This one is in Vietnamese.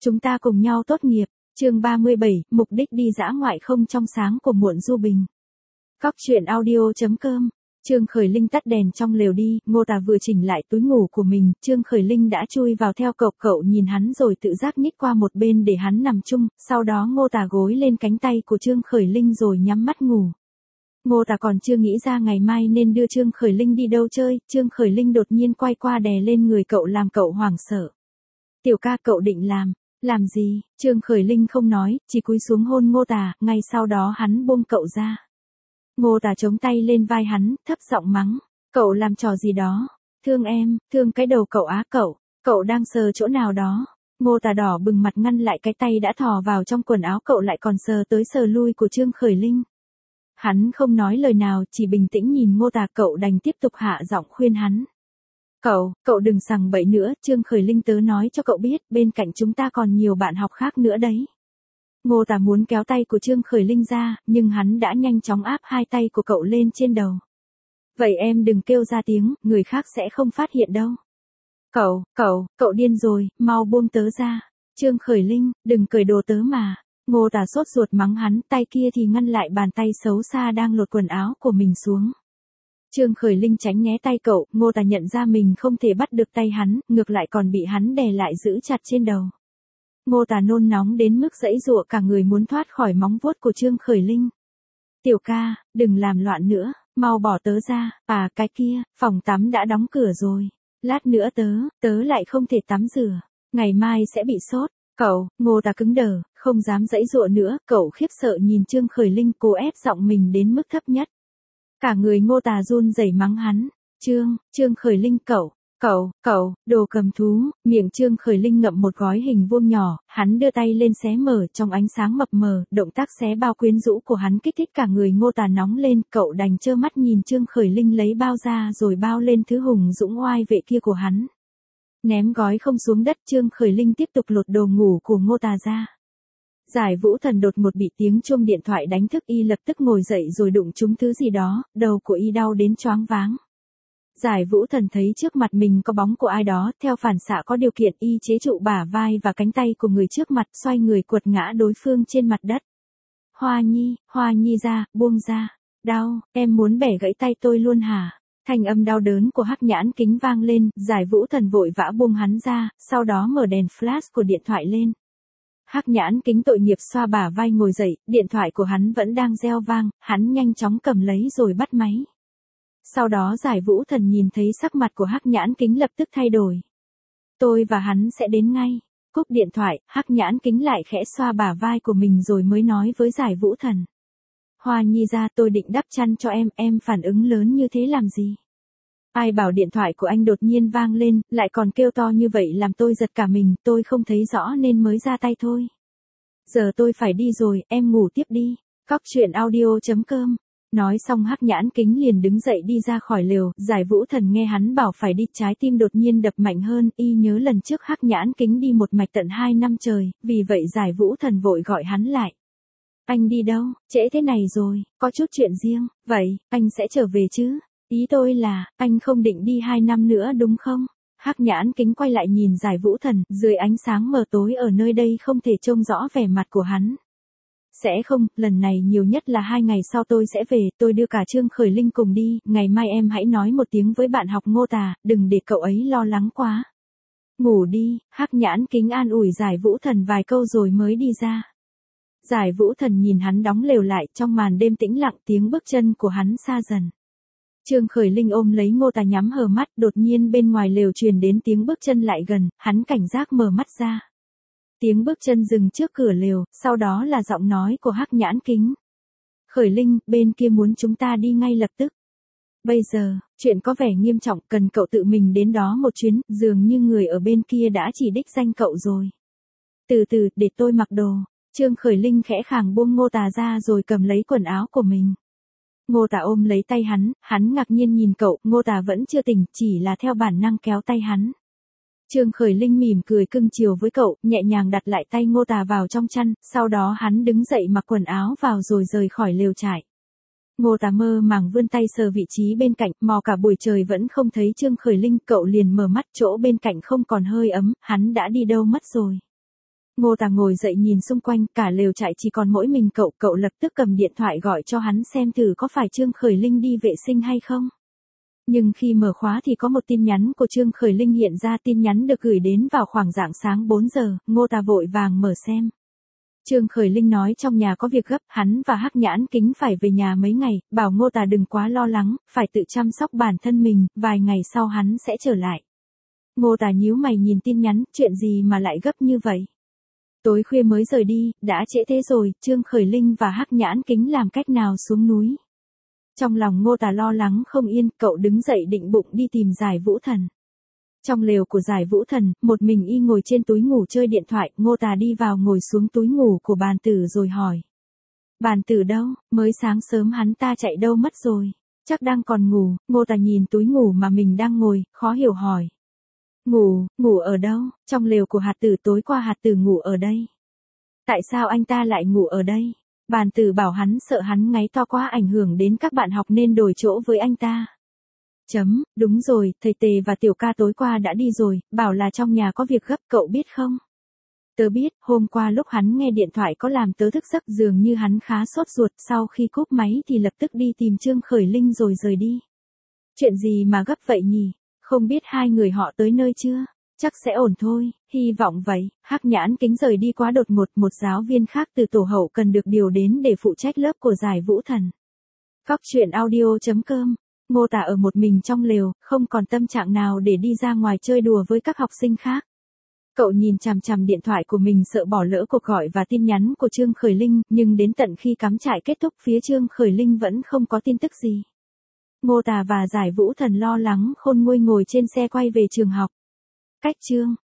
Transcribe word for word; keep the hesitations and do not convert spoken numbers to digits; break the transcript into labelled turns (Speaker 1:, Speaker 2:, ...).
Speaker 1: Chúng ta cùng nhau tốt nghiệp. Chương ba mươi bảy, mục đích đi dã ngoại không trong sáng của muộn du bình. Cóc truyện audio chấm com. Trương Khởi Linh tắt đèn trong lều đi, Ngô Tà vừa chỉnh lại túi ngủ của mình, Trương Khởi Linh đã chui vào theo cậu, cậu nhìn hắn rồi tự giác nhích qua một bên để hắn nằm chung, sau đó Ngô Tà gối lên cánh tay của Trương Khởi Linh rồi nhắm mắt ngủ. Ngô Tà còn chưa nghĩ ra ngày mai nên đưa Trương Khởi Linh đi đâu chơi, Trương Khởi Linh đột nhiên quay qua đè lên người cậu làm cậu hoảng sợ. Tiểu ca, cậu định làm, làm gì? Trương Khởi Linh không nói, chỉ cúi xuống hôn Ngô Tà, ngay sau đó hắn buông cậu ra. Ngô Tà chống tay lên vai hắn, thấp giọng mắng, cậu làm trò gì đó, thương em, thương cái đầu cậu á cậu, cậu đang sờ chỗ nào đó. Ngô Tà đỏ bừng mặt ngăn lại cái tay đã thò vào trong quần áo cậu lại còn sờ tới sờ lui của Trương Khởi Linh. Hắn không nói lời nào, chỉ bình tĩnh nhìn Ngô Tà, cậu đành tiếp tục hạ giọng khuyên hắn. Cậu, cậu đừng sằng bậy nữa, Trương Khởi Linh tớ nói cho cậu biết, bên cạnh chúng ta còn nhiều bạn học khác nữa đấy. Ngô Tà muốn kéo tay của Trương Khởi Linh ra, nhưng hắn đã nhanh chóng áp hai tay của cậu lên trên đầu. Vậy em đừng kêu ra tiếng, người khác sẽ không phát hiện đâu. Cậu, cậu, cậu điên rồi, mau buông tớ ra. Trương Khởi Linh, đừng cởi đồ tớ mà. Ngô Tà sốt ruột mắng hắn, tay kia thì ngăn lại bàn tay xấu xa đang lột quần áo của mình xuống. Trương Khởi Linh tránh né tay cậu, Ngô Tà nhận ra mình không thể bắt được tay hắn, ngược lại còn bị hắn đè lại giữ chặt trên đầu. Ngô Tà nôn nóng đến mức giãy giụa cả người muốn thoát khỏi móng vuốt của Trương Khởi Linh. Tiểu ca, đừng làm loạn nữa, mau bỏ tớ ra, à cái kia, phòng tắm đã đóng cửa rồi. Lát nữa tớ, tớ lại không thể tắm rửa, ngày mai sẽ bị sốt. Cậu, Ngô Tà cứng đờ, không dám giãy giụa nữa, cậu khiếp sợ nhìn Trương Khởi Linh cố ép giọng mình đến mức thấp nhất. Cả người Ngô Tà run rẩy mắng hắn, Trương, Trương Khởi Linh cậu, cậu, cậu, đồ cầm thú, miệng Trương Khởi Linh ngậm một gói hình vuông nhỏ, hắn đưa tay lên xé mở trong ánh sáng mập mờ, động tác xé bao quyến rũ của hắn kích thích cả người Ngô Tà nóng lên, cậu đành trơ mắt nhìn Trương Khởi Linh lấy bao ra rồi bao lên thứ hùng dũng oai vệ kia của hắn. Ném gói không xuống đất, Trương Khởi Linh tiếp tục lột đồ ngủ của Ngô Tà ra. Giải Vũ Thần đột ngột bị tiếng chuông điện thoại đánh thức, y lập tức ngồi dậy rồi đụng trúng thứ gì đó, đầu của y đau đến choáng váng. Giải Vũ Thần thấy trước mặt mình có bóng của ai đó, theo phản xạ có điều kiện y chế trụ bả vai và cánh tay của người trước mặt, xoay người quật ngã đối phương trên mặt đất. Hoa Nhi, Hoa Nhi ra, buông ra. Đau, em muốn bẻ gãy tay tôi luôn hả? Thanh âm đau đớn của Hắc Nhãn Kính vang lên, Giải Vũ Thần vội vã buông hắn ra, sau đó mở đèn flash của điện thoại lên. Hắc Nhãn Kính tội nghiệp xoa bả vai ngồi dậy, điện thoại của hắn vẫn đang reo vang, hắn nhanh chóng cầm lấy rồi bắt máy. Sau đó Giải Vũ Thần nhìn thấy sắc mặt của Hắc Nhãn Kính lập tức thay đổi. Tôi và hắn sẽ đến ngay. Cúp điện thoại, Hắc Nhãn Kính lại khẽ xoa bả vai của mình rồi mới nói với Giải Vũ Thần. Hoa Nhi ra, tôi định đắp chăn cho em, em phản ứng lớn như thế làm gì? Ai bảo điện thoại của anh đột nhiên vang lên, lại còn kêu to như vậy làm tôi giật cả mình, tôi không thấy rõ nên mới ra tay thôi. Giờ tôi phải đi rồi, em ngủ tiếp đi. Cóc truyện audio chấm com. Nói xong Hắc Nhãn Kính liền đứng dậy đi ra khỏi lều, Giải Vũ Thần nghe hắn bảo phải đi, trái tim đột nhiên đập mạnh hơn, y nhớ lần trước Hắc Nhãn Kính đi một mạch tận hai năm trời, vì vậy Giải Vũ Thần vội gọi hắn lại. Anh đi đâu, trễ thế này rồi, có chút chuyện riêng, vậy, anh sẽ trở về chứ? Ý tôi là, anh không định đi hai năm nữa đúng không? Hắc Nhãn Kính quay lại nhìn Giải Vũ Thần, dưới ánh sáng mờ tối ở nơi đây không thể trông rõ vẻ mặt của hắn. Sẽ không, lần này nhiều nhất là hai ngày sau tôi sẽ về, tôi đưa cả Trương Khởi Linh cùng đi, ngày mai em hãy nói một tiếng với bạn học Ngô Tà, đừng để cậu ấy lo lắng quá. Ngủ đi, Hắc Nhãn Kính an ủi Giải Vũ Thần vài câu rồi mới đi ra. Giải Vũ Thần nhìn hắn đóng lều lại, trong màn đêm tĩnh lặng tiếng bước chân của hắn xa dần. Trương Khởi Linh ôm lấy Ngô Tà nhắm hờ mắt, đột nhiên bên ngoài lều truyền đến tiếng bước chân lại gần, hắn cảnh giác mở mắt ra. Tiếng bước chân dừng trước cửa lều, sau đó là giọng nói của Hắc Nhãn Kính. Khởi Linh, bên kia muốn chúng ta đi ngay lập tức. Bây giờ, chuyện có vẻ nghiêm trọng, cần cậu tự mình đến đó một chuyến, dường như người ở bên kia đã chỉ đích danh cậu rồi. Từ từ, để tôi mặc đồ. Trương Khởi Linh khẽ khàng buông Ngô Tà ra rồi cầm lấy quần áo của mình. Ngô Tà ôm lấy tay hắn, hắn ngạc nhiên nhìn cậu, Ngô Tà vẫn chưa tỉnh, chỉ là theo bản năng kéo tay hắn. Trương Khởi Linh mỉm cười cưng chiều với cậu, nhẹ nhàng đặt lại tay Ngô Tà vào trong chăn, sau đó hắn đứng dậy mặc quần áo vào rồi rời khỏi lều trại. Ngô Tà mơ màng vươn tay sờ vị trí bên cạnh, mò cả buổi trời vẫn không thấy Trương Khởi Linh, cậu liền mở mắt, chỗ bên cạnh không còn hơi ấm, hắn đã đi đâu mất rồi. Ngô Tà ngồi dậy nhìn xung quanh, cả lều trại chỉ còn mỗi mình cậu, cậu lập tức cầm điện thoại gọi cho hắn xem thử có phải Trương Khởi Linh đi vệ sinh hay không. Nhưng khi mở khóa thì có một tin nhắn của Trương Khởi Linh hiện ra, tin nhắn được gửi đến vào khoảng rạng sáng bốn giờ, Ngô Tà vội vàng mở xem. Trương Khởi Linh nói trong nhà có việc gấp, hắn và Hắc Nhãn Kính phải về nhà mấy ngày, bảo Ngô Tà đừng quá lo lắng, phải tự chăm sóc bản thân mình, vài ngày sau hắn sẽ trở lại. Ngô Tà nhíu mày nhìn tin nhắn, chuyện gì mà lại gấp như vậy? Tối khuya mới rời đi, đã trễ thế rồi, Trương Khởi Linh và Hắc Nhãn Kính làm cách nào xuống núi? Trong lòng Ngô Tà lo lắng không yên, cậu đứng dậy định bụng đi tìm Giải Vũ Thần. Trong lều của Giải Vũ Thần, một mình y ngồi trên túi ngủ chơi điện thoại, Ngô Tà đi vào ngồi xuống túi ngủ của bàn tử rồi hỏi. Bàn tử đâu, mới sáng sớm hắn ta chạy đâu mất rồi, chắc đang còn ngủ. Ngô Tà nhìn túi ngủ mà mình đang ngồi, khó hiểu hỏi. Ngủ, ngủ ở đâu? Trong lều của hạt tử, tối qua hạt tử ngủ ở đây. Tại sao anh ta lại ngủ ở đây? Bàn tử bảo hắn sợ hắn ngáy to quá ảnh hưởng đến các bạn học nên đổi chỗ với anh ta. Chấm, đúng rồi, thầy Tề và Tiểu Ca tối qua đã đi rồi, bảo là trong nhà có việc gấp, cậu biết không? Tớ biết, hôm qua lúc hắn nghe điện thoại có làm tớ thức giấc, dường như hắn khá sốt ruột, sau khi cúp máy thì lập tức đi tìm Trương Khởi Linh rồi rời đi. Chuyện gì mà gấp vậy nhỉ? Không biết hai người họ tới nơi chưa? Chắc sẽ ổn thôi, hy vọng vậy. Hắc Nhãn Kính rời đi quá đột ngột, một giáo viên khác từ tổ hậu cần được điều đến để phụ trách lớp của Giải Vũ Thần. Cóc truyện audio chấm com. Ngô Tà ở một mình trong lều, không còn tâm trạng nào để đi ra ngoài chơi đùa với các học sinh khác. Cậu nhìn chằm chằm điện thoại của mình sợ bỏ lỡ cuộc gọi và tin nhắn của Trương Khởi Linh, nhưng đến tận khi cắm trại kết thúc phía Trương Khởi Linh vẫn không có tin tức gì. Ngô Tà và Giải Vũ Thần lo lắng khôn nguôi ngồi trên xe quay về trường học. Cách Trương